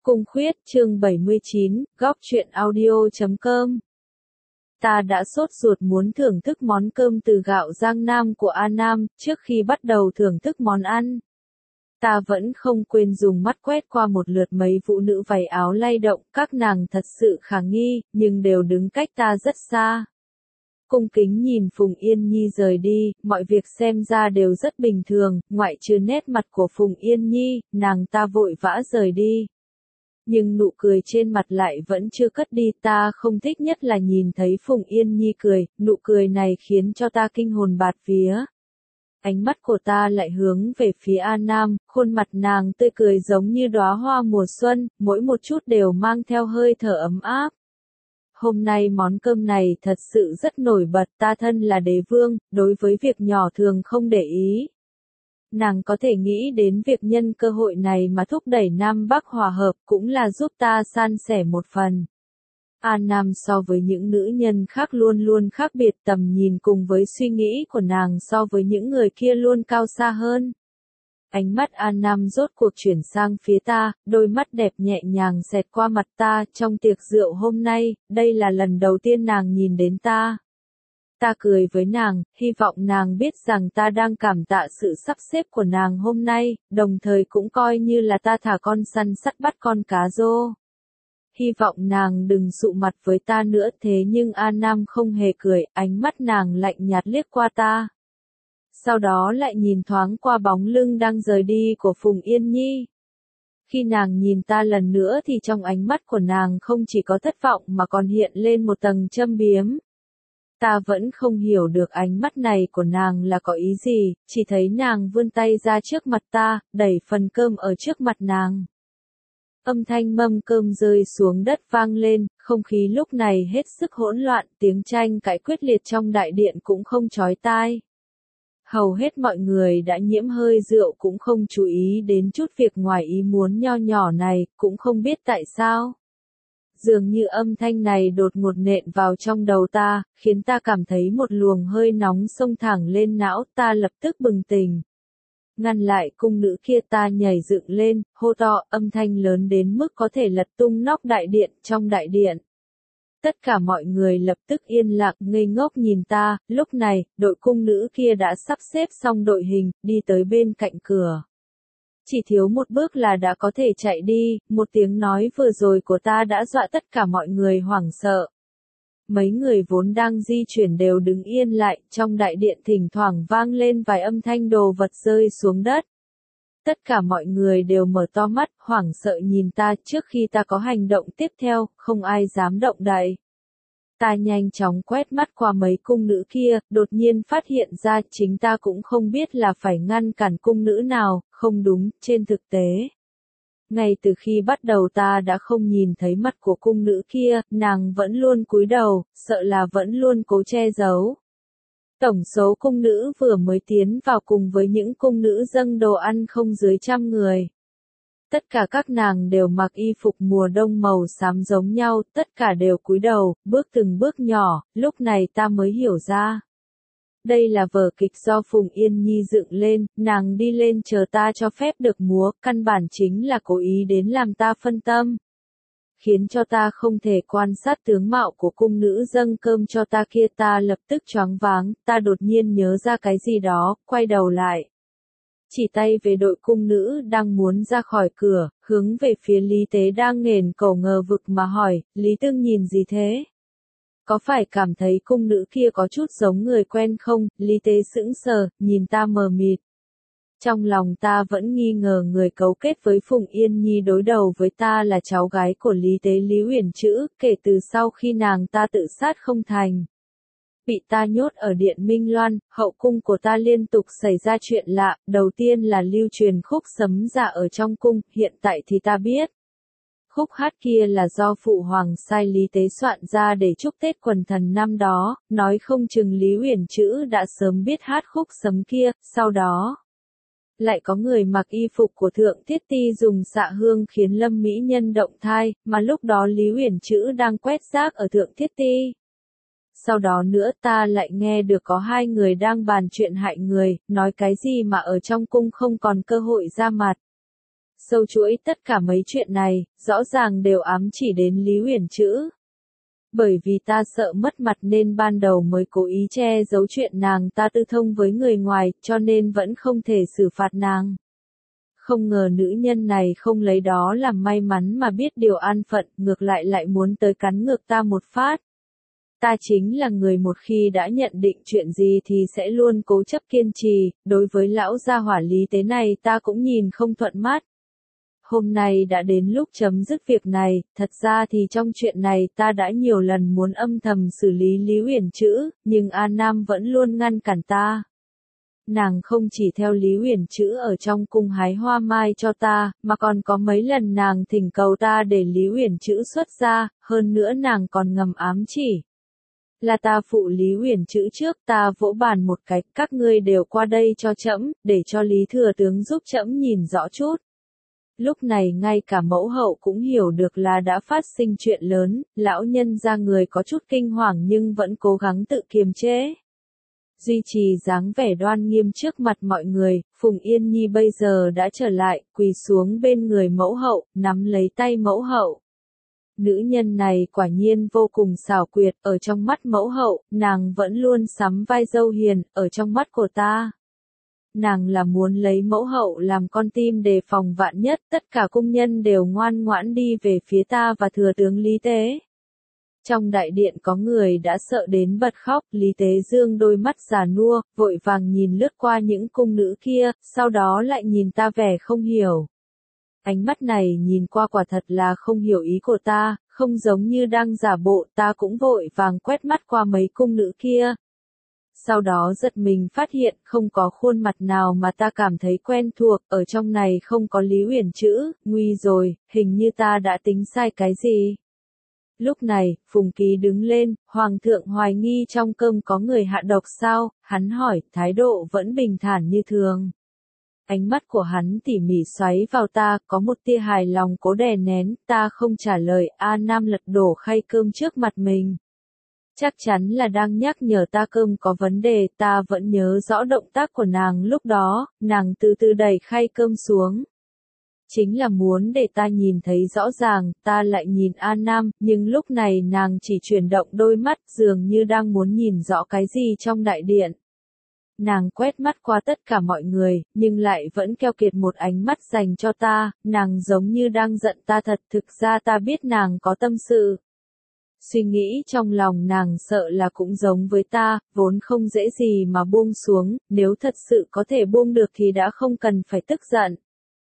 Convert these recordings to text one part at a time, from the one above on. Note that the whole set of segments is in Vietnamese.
Cung Khuyết, chương 79, Góc truyện audio.com. Ta đã sốt ruột muốn thưởng thức món cơm từ gạo Giang Nam của A Nam, trước khi bắt đầu thưởng thức món ăn. Ta vẫn không quên dùng mắt quét qua một lượt mấy phụ nữ váy áo lay động, các nàng thật sự khả nghi, nhưng đều đứng cách ta rất xa. Cung kính nhìn Phùng Yên Nhi rời đi, mọi việc xem ra đều rất bình thường, ngoại trừ nét mặt của Phùng Yên Nhi, nàng ta vội vã rời đi. Nhưng nụ cười trên mặt lại vẫn chưa cất đi, ta không thích nhất là nhìn thấy Phùng Yên Nhi cười, nụ cười này khiến cho ta kinh hồn bạt vía. Ánh mắt của ta lại hướng về phía A Nam, khuôn mặt nàng tươi cười giống như đóa hoa mùa xuân, mỗi một chút đều mang theo hơi thở ấm áp. Hôm nay món cơm này thật sự rất nổi bật, ta thân là đế vương, đối với việc nhỏ thường không để ý. Nàng có thể nghĩ đến việc nhân cơ hội này mà thúc đẩy Nam Bắc hòa hợp cũng là giúp ta san sẻ một phần. A Nam so với những nữ nhân khác luôn luôn khác biệt, tầm nhìn cùng với suy nghĩ của nàng so với những người kia luôn cao xa hơn. Ánh mắt A Nam rốt cuộc chuyển sang phía ta, đôi mắt đẹp nhẹ nhàng xẹt qua mặt ta, trong tiệc rượu hôm nay, đây là lần đầu tiên nàng nhìn đến ta. Ta cười với nàng, hy vọng nàng biết rằng ta đang cảm tạ sự sắp xếp của nàng hôm nay, đồng thời cũng coi như là ta thả con săn sắt bắt con cá rô. Hy vọng nàng đừng sụ mặt với ta nữa, thế nhưng A Nam không hề cười, ánh mắt nàng lạnh nhạt liếc qua ta. Sau đó lại nhìn thoáng qua bóng lưng đang rời đi của Phùng Yên Nhi. Khi nàng nhìn ta lần nữa thì trong ánh mắt của nàng không chỉ có thất vọng mà còn hiện lên một tầng châm biếm. Ta vẫn không hiểu được ánh mắt này của nàng là có ý gì, chỉ thấy nàng vươn tay ra trước mặt ta, đẩy phần cơm ở trước mặt nàng. Âm thanh mâm cơm rơi xuống đất vang lên, không khí lúc này hết sức hỗn loạn, tiếng tranh cãi quyết liệt trong đại điện cũng không chói tai. Hầu hết mọi người đã nhiễm hơi rượu cũng không chú ý đến chút việc ngoài ý muốn nho nhỏ này, cũng không biết tại sao. Dường như âm thanh này đột ngột nện vào trong đầu ta, khiến ta cảm thấy một luồng hơi nóng xông thẳng lên não, ta lập tức bừng tỉnh. Ngăn lại cung nữ kia, ta nhảy dựng lên, hô to, âm thanh lớn đến mức có thể lật tung nóc đại điện, trong đại điện. Tất cả mọi người lập tức yên lặng ngây ngốc nhìn ta, lúc này, đội cung nữ kia đã sắp xếp xong đội hình, đi tới bên cạnh cửa. Chỉ thiếu một bước là đã có thể chạy đi, một tiếng nói vừa rồi của ta đã dọa tất cả mọi người hoảng sợ. Mấy người vốn đang di chuyển đều đứng yên lại, trong đại điện thỉnh thoảng vang lên vài âm thanh đồ vật rơi xuống đất. Tất cả mọi người đều mở to mắt, hoảng sợ nhìn ta, trước khi ta có hành động tiếp theo, không ai dám động đậy. Ta nhanh chóng quét mắt qua mấy cung nữ kia, đột nhiên phát hiện ra chính ta cũng không biết là phải ngăn cản cung nữ nào, không đúng, trên thực tế. Ngay từ khi bắt đầu ta đã không nhìn thấy mặt của cung nữ kia, nàng vẫn luôn cúi đầu, sợ là vẫn luôn cố che giấu. Tổng số cung nữ vừa mới tiến vào cùng với những cung nữ dâng đồ ăn không dưới 100 người. Tất cả các nàng đều mặc y phục mùa đông màu xám giống nhau, tất cả đều cúi đầu, bước từng bước nhỏ, lúc này ta mới hiểu ra. Đây là vở kịch do Phùng Yên Nhi dựng lên, nàng đi lên chờ ta cho phép được múa, căn bản chính là cố ý đến làm ta phân tâm. Khiến cho ta không thể quan sát tướng mạo của cung nữ dâng cơm cho ta kia, ta lập tức choáng váng, ta đột nhiên nhớ ra cái gì đó, quay đầu lại. Chỉ tay về đội cung nữ đang muốn ra khỏi cửa, hướng về phía Lý Tế đang nghển cổ ngờ vực mà hỏi, Lý Tương nhìn gì thế? Có phải cảm thấy cung nữ kia có chút giống người quen không? Lý Tế sững sờ, nhìn ta mờ mịt. Trong lòng ta vẫn nghi ngờ người cấu kết với Phùng Yên Nhi đối đầu với ta là cháu gái của Lý Tế Lý Uyển Chữ, kể từ sau khi nàng ta tự sát không thành. Bị ta nhốt ở Điện Minh Loan, hậu cung của ta liên tục xảy ra chuyện lạ, đầu tiên là lưu truyền khúc sấm dạ ở trong cung, hiện tại thì ta biết. Khúc hát kia là do Phụ Hoàng sai Lý Tế soạn ra để chúc Tết quần thần năm đó, nói không chừng Lý Uyển Chữ đã sớm biết hát khúc sấm kia, sau đó. Lại có người mặc y phục của Thượng Thiết Ti dùng xạ hương khiến Lâm Mỹ Nhân động thai, mà lúc đó Lý Uyển Chữ đang quét rác ở Thượng Thiết Ti. Sau đó nữa ta lại nghe được có hai người đang bàn chuyện hại người, nói cái gì mà ở trong cung không còn cơ hội ra mặt. Sâu chuỗi tất cả mấy chuyện này, rõ ràng đều ám chỉ đến Lý Uyển Chữ. Bởi vì ta sợ mất mặt nên ban đầu mới cố ý che giấu chuyện nàng ta tư thông với người ngoài, cho nên vẫn không thể xử phạt nàng. Không ngờ nữ nhân này không lấy đó làm may mắn mà biết điều an phận, ngược lại muốn tới cắn ngược ta một phát. Ta chính là người một khi đã nhận định chuyện gì thì sẽ luôn cố chấp kiên trì, đối với lão gia hỏa Lý Tế này ta cũng nhìn không thuận mắt. Hôm nay đã đến lúc chấm dứt việc này, thật ra thì trong chuyện này ta đã nhiều lần muốn âm thầm xử lý Lý Uyển Chữ, nhưng An Nam vẫn luôn ngăn cản ta. Nàng không chỉ theo Lý Uyển Chữ ở trong cung hái hoa mai cho ta, mà còn có mấy lần nàng thỉnh cầu ta để Lý Uyển Chữ xuất gia, hơn nữa nàng còn ngầm ám chỉ. Là ta phụ Lý Uyển Chữ trước, ta vỗ bàn một cái, các ngươi đều qua đây cho trẫm, để cho Lý thừa tướng giúp trẫm nhìn rõ chút. Lúc này ngay cả mẫu hậu cũng hiểu được là đã phát sinh chuyện lớn, lão nhân ra người có chút kinh hoàng nhưng vẫn cố gắng tự kiềm chế. Duy trì dáng vẻ đoan nghiêm trước mặt mọi người, Phùng Yên Nhi bây giờ đã trở lại, quỳ xuống bên người mẫu hậu, nắm lấy tay mẫu hậu. Nữ nhân này quả nhiên vô cùng xảo quyệt, ở trong mắt mẫu hậu, nàng vẫn luôn sắm vai dâu hiền, ở trong mắt của ta. Nàng là muốn lấy mẫu hậu làm con tim đề phòng vạn nhất, tất cả cung nhân đều ngoan ngoãn đi về phía ta và thừa tướng Lý Tế. Trong đại điện có người đã sợ đến bật khóc, Lý Tế dương đôi mắt già nua, vội vàng nhìn lướt qua những cung nữ kia, sau đó lại nhìn ta vẻ không hiểu. Ánh mắt này nhìn qua quả thật là không hiểu ý của ta, không giống như đang giả bộ, ta cũng vội vàng quét mắt qua mấy cung nữ kia. Sau đó giật mình phát hiện không có khuôn mặt nào mà ta cảm thấy quen thuộc, ở trong này không có Lý Uyển Chữ, nguy rồi, hình như ta đã tính sai cái gì. Lúc này, Phùng Ký đứng lên, Hoàng thượng hoài nghi trong cơm có người hạ độc sao, hắn hỏi, thái độ vẫn bình thản như thường. Ánh mắt của hắn tỉ mỉ xoáy vào ta, có một tia hài lòng cố đè nén, ta không trả lời, A Nam lật đổ khay cơm trước mặt mình. Chắc chắn là đang nhắc nhở ta cơm có vấn đề, ta vẫn nhớ rõ động tác của nàng lúc đó, nàng từ từ đẩy khay cơm xuống. Chính là muốn để ta nhìn thấy rõ ràng, ta lại nhìn An Nam, nhưng lúc này nàng chỉ chuyển động đôi mắt dường như đang muốn nhìn rõ cái gì trong đại điện. Nàng quét mắt qua tất cả mọi người, nhưng lại vẫn keo kiệt một ánh mắt dành cho ta, nàng giống như đang giận ta thật, thực ra ta biết nàng có tâm sự. Suy nghĩ trong lòng nàng sợ là cũng giống với ta, vốn không dễ gì mà buông xuống, nếu thật sự có thể buông được thì đã không cần phải tức giận.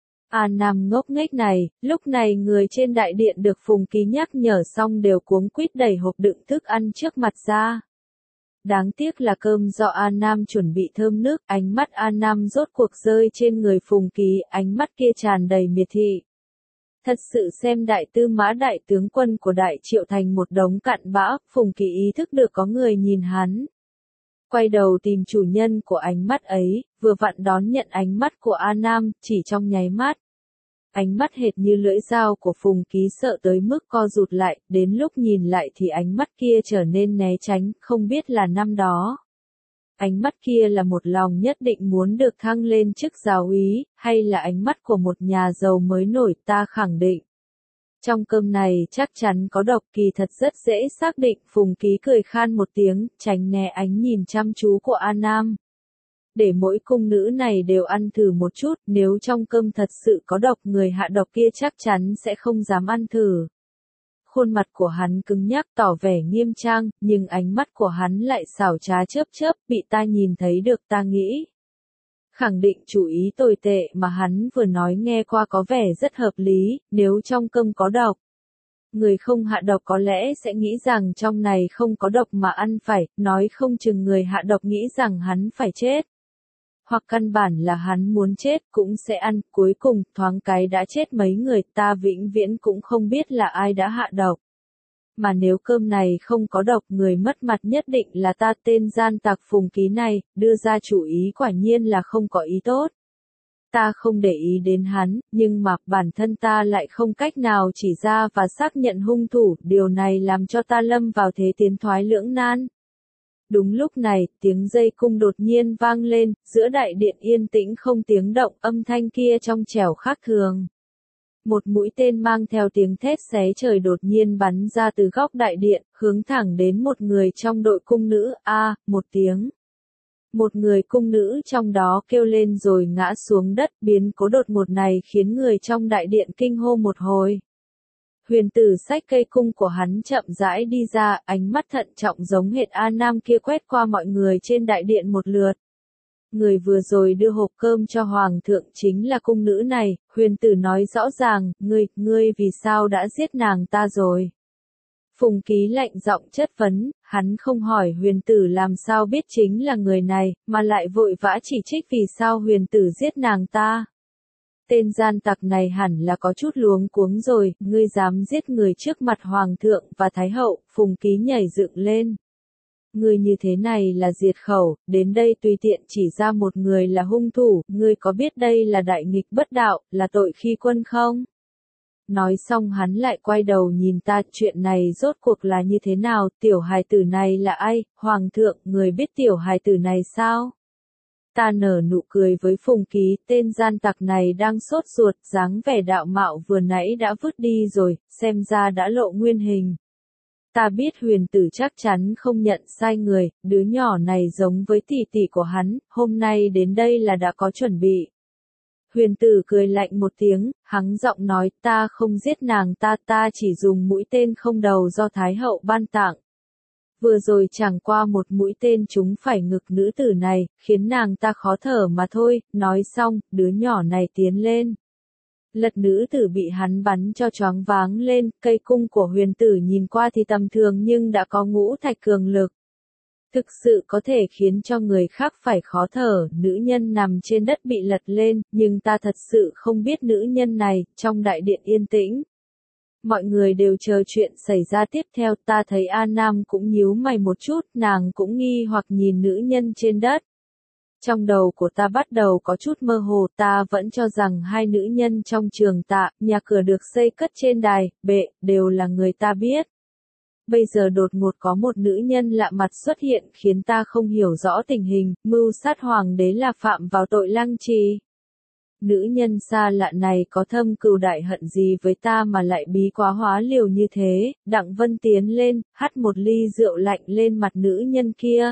An Nam ngốc nghếch này, lúc này người trên đại điện được Phùng Ký nhắc nhở xong đều cuống quýt đẩy hộp đựng thức ăn trước mặt ra. Đáng tiếc là cơm do An Nam chuẩn bị thơm nước, ánh mắt An Nam rốt cuộc rơi trên người Phùng Ký, ánh mắt kia tràn đầy miệt thị. Thật sự xem đại tư mã đại tướng quân của Đại Triệu thành một đống cặn bã, Phùng Ký ý thức được có người nhìn hắn. Quay đầu tìm chủ nhân của ánh mắt ấy, vừa vặn đón nhận ánh mắt của An Nam, chỉ trong nháy mắt. Ánh mắt hệt như lưỡi dao của Phùng Ký sợ tới mức co rụt lại, đến lúc nhìn lại thì ánh mắt kia trở nên né tránh, không biết là năm đó. Ánh mắt kia là một lòng nhất định muốn được thăng lên chức giáo úy, hay là ánh mắt của một nhà giàu mới nổi, ta khẳng định. Trong cơm này chắc chắn có độc, kỳ thật rất dễ xác định, Phùng Ký cười khan một tiếng, tránh né ánh nhìn chăm chú của An Nam. Để mỗi cung nữ này đều ăn thử một chút, nếu trong cơm thật sự có độc, người hạ độc kia chắc chắn sẽ không dám ăn thử. Khuôn mặt của hắn cứng nhắc tỏ vẻ nghiêm trang, nhưng ánh mắt của hắn lại xảo trá chớp chớp, bị ta nhìn thấy được, ta nghĩ. Khẳng định chủ ý tồi tệ mà hắn vừa nói nghe qua có vẻ rất hợp lý, nếu trong cơm có độc. Người không hạ độc có lẽ sẽ nghĩ rằng trong này không có độc mà ăn phải, nói không chừng người hạ độc nghĩ rằng hắn phải chết. Hoặc căn bản là hắn muốn chết cũng sẽ ăn, cuối cùng thoáng cái đã chết mấy người, ta vĩnh viễn cũng không biết là ai đã hạ độc. Mà nếu cơm này không có độc, người mất mặt nhất định là ta, tên gian tặc Phùng Ký này, đưa ra chủ ý quả nhiên là không có ý tốt. Ta không để ý đến hắn, nhưng mà bản thân ta lại không cách nào chỉ ra và xác nhận hung thủ, điều này làm cho ta lâm vào thế tiến thoái lưỡng nan. Đúng lúc này, tiếng dây cung đột nhiên vang lên, giữa đại điện yên tĩnh không tiếng động, âm thanh kia trong trẻo khác thường. Một mũi tên mang theo tiếng thét xé trời đột nhiên bắn ra từ góc đại điện, hướng thẳng đến một người trong đội cung nữ, một tiếng. Một người cung nữ trong đó kêu lên rồi ngã xuống đất, biến cố đột ngột này khiến người trong đại điện kinh hô một hồi. Huyền tử xách cây cung của hắn chậm rãi đi ra, ánh mắt thận trọng giống hệt A Nam kia quét qua mọi người trên đại điện một lượt. Người vừa rồi đưa hộp cơm cho hoàng thượng chính là cung nữ này, huyền tử nói rõ ràng, ngươi vì sao đã giết nàng ta rồi? Phùng Ký lạnh giọng chất vấn, hắn không hỏi huyền tử làm sao biết chính là người này, mà lại vội vã chỉ trích vì sao huyền tử giết nàng ta. Tên gian tặc này hẳn là có chút luống cuống rồi, ngươi dám giết người trước mặt hoàng thượng và thái hậu, Phùng Ký nhảy dựng lên. Ngươi như thế này là diệt khẩu, đến đây tùy tiện chỉ ra một người là hung thủ, ngươi có biết đây là đại nghịch bất đạo, là tội khi quân không? Nói xong hắn lại quay đầu nhìn ta, chuyện này rốt cuộc là như thế nào, tiểu hài tử này là ai, hoàng thượng, người biết tiểu hài tử này sao? Ta nở nụ cười với Phùng Ký, tên gian tặc này đang sốt ruột, dáng vẻ đạo mạo vừa nãy đã vứt đi rồi, xem ra đã lộ nguyên hình. Ta biết huyền tử chắc chắn không nhận sai người, đứa nhỏ này giống với tỷ tỷ của hắn, hôm nay đến đây là đã có chuẩn bị. Huyền tử cười lạnh một tiếng, hắng giọng nói, ta không giết nàng ta chỉ dùng mũi tên không đầu do Thái hậu ban tặng. Vừa rồi chẳng qua một mũi tên trúng phải ngực nữ tử này, khiến nàng ta khó thở mà thôi, nói xong, đứa nhỏ này tiến lên. Lật nữ tử bị hắn bắn cho choáng váng lên, cây cung của huyền tử nhìn qua thì tầm thường nhưng đã có ngũ thạch cường lực. Thực sự có thể khiến cho người khác phải khó thở, nữ nhân nằm trên đất bị lật lên, nhưng ta thật sự không biết nữ nhân này, trong đại điện yên tĩnh. Mọi người đều chờ chuyện xảy ra tiếp theo, ta thấy A Nam cũng nhíu mày một chút, nàng cũng nghi hoặc nhìn nữ nhân trên đất. Trong đầu của ta bắt đầu có chút mơ hồ, ta vẫn cho rằng hai nữ nhân trong trường Tạ, nhà cửa được xây cất trên đài, bệ, đều là người ta biết. Bây giờ đột ngột có một nữ nhân lạ mặt xuất hiện khiến ta không hiểu rõ tình hình, mưu sát hoàng đế là phạm vào tội lăng trì. Nữ nhân xa lạ này có thâm cừu đại hận gì với ta mà lại bí quá hóa liều như thế, Đặng Vân tiến lên, hắt một ly rượu lạnh lên mặt nữ nhân kia.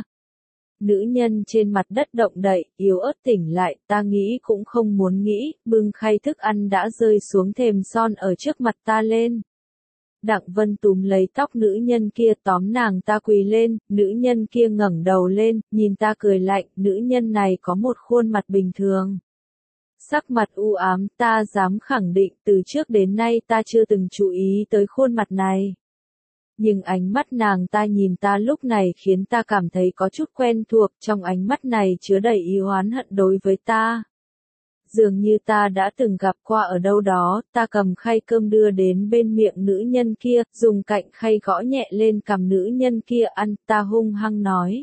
Nữ nhân trên mặt đất động đậy, yếu ớt tỉnh lại, ta nghĩ cũng không muốn nghĩ, bưng khay thức ăn đã rơi xuống thềm son ở trước mặt ta lên. Đặng Vân túm lấy tóc nữ nhân kia tóm nàng ta quỳ lên, nữ nhân kia ngẩng đầu lên, nhìn ta cười lạnh, nữ nhân này có một khuôn mặt bình thường. Sắc mặt u ám, ta dám khẳng định từ trước đến nay ta chưa từng chú ý tới khuôn mặt này. Nhưng ánh mắt nàng ta nhìn ta lúc này khiến ta cảm thấy có chút quen thuộc, trong ánh mắt này chứa đầy ý oán hận đối với ta. Dường như ta đã từng gặp qua ở đâu đó, ta cầm khay cơm đưa đến bên miệng nữ nhân kia, dùng cạnh khay gõ nhẹ lên cằm nữ nhân kia ăn, ta hung hăng nói.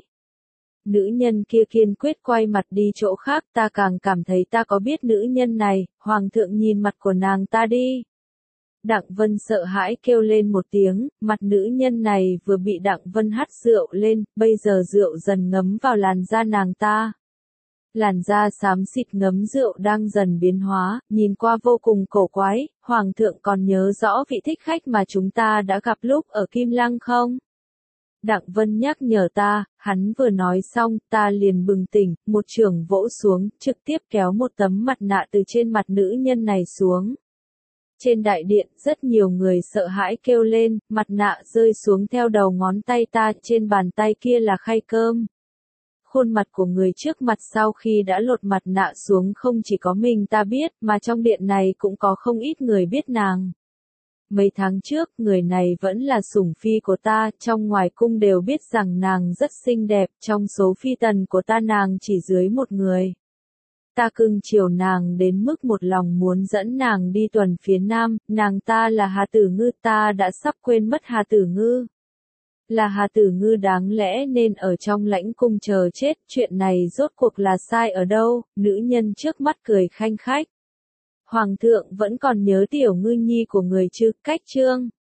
Nữ nhân kia kiên quyết quay mặt đi chỗ khác, ta càng cảm thấy ta có biết nữ nhân này, hoàng thượng nhìn mặt của nàng ta đi. Đặng Vân sợ hãi kêu lên một tiếng, mặt nữ nhân này vừa bị Đặng Vân hắt rượu lên, bây giờ rượu dần ngấm vào làn da nàng ta. Làn da xám xịt ngấm rượu đang dần biến hóa, nhìn qua vô cùng cổ quái, hoàng thượng còn nhớ rõ vị thích khách mà chúng ta đã gặp lúc ở Kim Lăng không? Đặng Vân nhắc nhở ta, hắn vừa nói xong, ta liền bừng tỉnh, một chưởng vỗ xuống, trực tiếp kéo một tấm mặt nạ từ trên mặt nữ nhân này xuống. Trên đại điện, rất nhiều người sợ hãi kêu lên, mặt nạ rơi xuống theo đầu ngón tay ta, trên bàn tay kia là khay cơm. Khuôn mặt của người trước mặt sau khi đã lột mặt nạ xuống không chỉ có mình ta biết, mà trong điện này cũng có không ít người biết nàng. Mấy tháng trước, người này vẫn là sủng phi của ta, trong ngoài cung đều biết rằng nàng rất xinh đẹp, trong số phi tần của ta nàng chỉ dưới một người. Ta cưng chiều nàng đến mức một lòng muốn dẫn nàng đi tuần phía Nam, nàng ta là Hà Tử Ngư, ta đã sắp quên mất Hà Tử Ngư. Là Hà Tử Ngư đáng lẽ nên ở trong lãnh cung chờ chết, chuyện này rốt cuộc là sai ở đâu, nữ nhân trước mắt cười khanh khách. Hoàng thượng vẫn còn nhớ tiểu ngư nhi của người chứ, cách chương.